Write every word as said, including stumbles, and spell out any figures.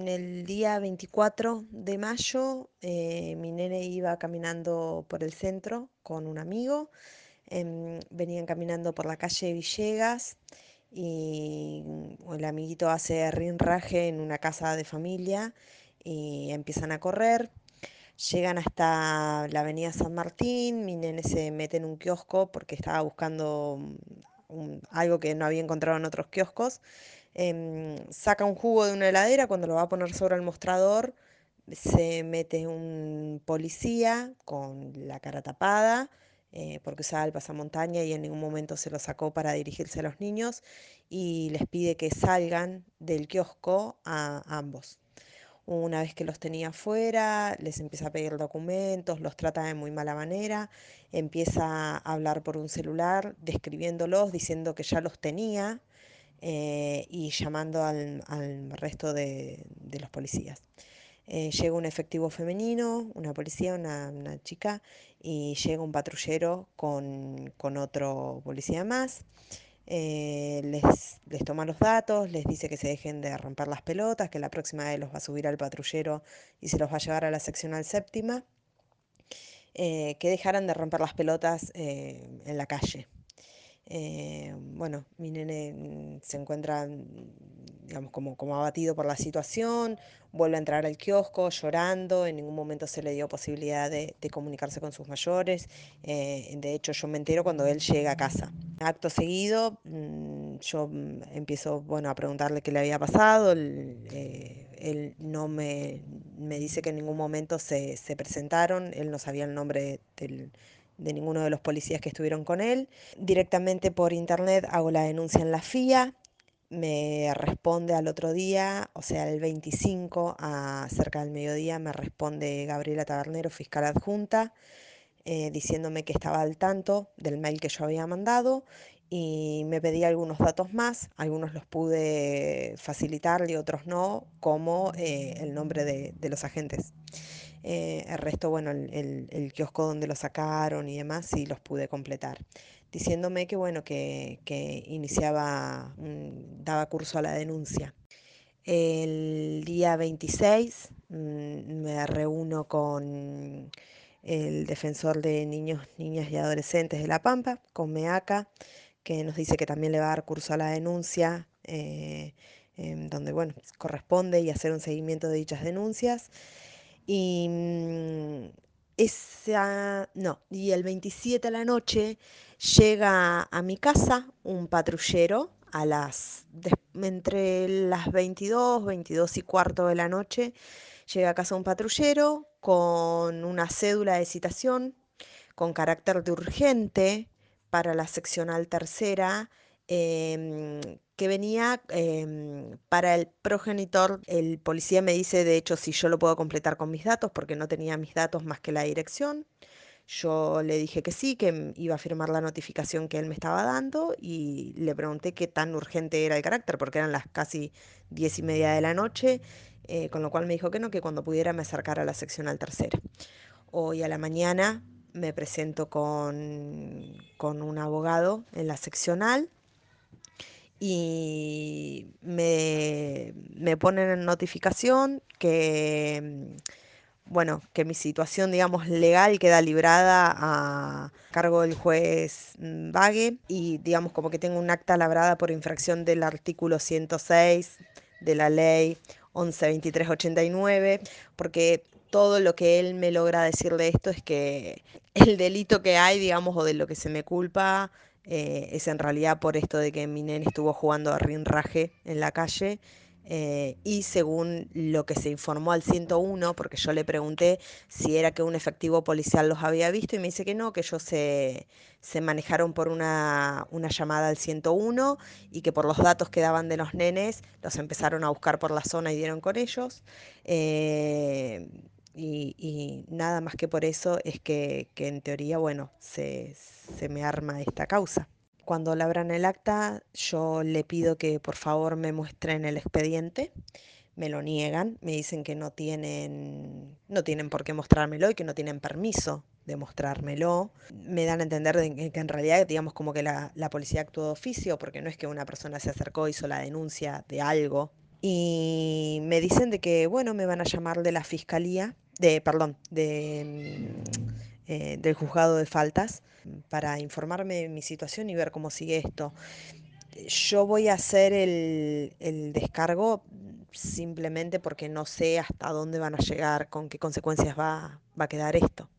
El día veinticuatro de mayo, eh, mi nene iba caminando por el centro con un amigo. Em, venían caminando por la calle Villegas y mm, el amiguito hace rinraje en una casa de familia y empiezan a correr. Llegan hasta la avenida San Martín. Mi nene se mete en un kiosco porque estaba buscando mm, un- algo que no había encontrado en otros kioscos. Em, saca un jugo de una heladera. Cuando lo va a poner sobre el mostrador, se mete un policía con la cara tapada, eh, porque usaba el pasamontaña y en ningún momento se lo sacó para dirigirse a los niños, y les pide que salgan del kiosco a ambos. Una vez que los tenía afuera, les empieza a pedir documentos, los trata de muy mala manera, empieza a hablar por un celular, describiéndolos, diciendo que ya los tenía, eh, y llamando al, al resto de, de los policías. Eh, llega un efectivo femenino, una policía, una, una chica, y llega un patrullero con, con otro policía más. Eh, les, les toma los datos, les dice que se dejen de romper las pelotas, que la próxima vez los va a subir al patrullero y se los va a llevar a la seccional séptima, eh, que dejaran de romper las pelotas eh, en la calle. Eh, bueno, mi nene mm, se encuentra, mm, digamos, como, como abatido por la situación, vuelve a entrar al kiosco llorando, en ningún momento se le dio posibilidad de, de comunicarse con sus mayores. Eh, de hecho, yo me entero cuando él llega a casa. Acto seguido, mm, yo mm, empiezo, bueno, a preguntarle qué le había pasado. Él, eh, él no me, me dice que en ningún momento se, se presentaron, él no sabía el nombre del, de ninguno de los policías que estuvieron con él. Directamente por internet hago la denuncia en la F I A. Me responde al otro día, o sea, el veinticinco, a cerca del mediodía, me responde Gabriela Tabernero, fiscal adjunta, eh, diciéndome que estaba al tanto del mail que yo había mandado y me pedía algunos datos más. Algunos los pude facilitar y otros no, como eh, el nombre de, de los agentes. Eh, el resto, bueno, el, el, el kiosco donde lo sacaron y demás, sí los pude completar. Diciéndome que, bueno, que, que iniciaba, un- daba curso a la denuncia. El día veintiséis mm, me reúno con el defensor de niños, niñas y adolescentes de La Pampa, con MEACA, que nos dice que también le va a dar curso a la denuncia, eh, em, donde, bueno, corresponde, y hacer un seguimiento de dichas denuncias. Y mm, esa, no, y el veintisiete a la noche llega a mi casa un patrullero a las, des- entre las veintidós, veintidós y cuarto de la noche. Llega a casa un patrullero con una cédula de citación con carácter de urgente para la seccional tercera, em, que venía em, para el progenitor. El policía me dice, de hecho, si yo lo puedo completar con mis datos, porque no tenía mis datos más que la dirección. Yo le dije que sí, que m- iba a firmar la notificación que él me estaba dando, y le pregunté qué tan urgente era el carácter, porque eran las casi diez y media de la noche, eh, con lo cual me dijo que no, que cuando pudiera me acercara a la seccional tercera. Hoy a la mañana me presento con, con un abogado en la seccional y me, me ponen en notificación que, bueno, que mi situación, digamos, legal queda librada a cargo del juez mm, Vague, y, digamos, como que tengo un acta labrada por infracción del artículo ciento seis de la ley once veintitrés ochenta y nueve, porque todo lo que él me logra decir de esto es que el delito que hay, digamos, o de lo que se me culpa, eh, es en realidad por esto de que mi nene estuvo jugando a rinraje en la calle. Eh, y según lo que se informó al ciento uno, porque yo le pregunté si era que un efectivo policial los había visto, y me dice que no, que ellos se, se manejaron por una, una llamada al ciento uno, y que por los datos que daban de los nenes los empezaron a buscar por la zona y dieron con ellos. Eh, y, y nada más que por eso es que, que en teoría, bueno, se, se me arma esta causa. Cuando labran el acta, yo le pido que por favor me muestren el expediente. Me lo niegan, me dicen que no tienen, no tienen por qué mostrármelo y que no tienen permiso de mostrármelo. Me dan a entender de que en realidad, digamos, como que la, la policía actuó de oficio, porque no es que una persona se acercó, hizo la denuncia de algo y me dicen de que, bueno, me van a llamar de la fiscalía, de, perdón, de, mm, eh, del juzgado de faltas para informarme de mi situación y ver cómo sigue esto. Yo voy a hacer el, el descargo simplemente porque no sé hasta dónde van a llegar, con qué consecuencias va, va a quedar esto.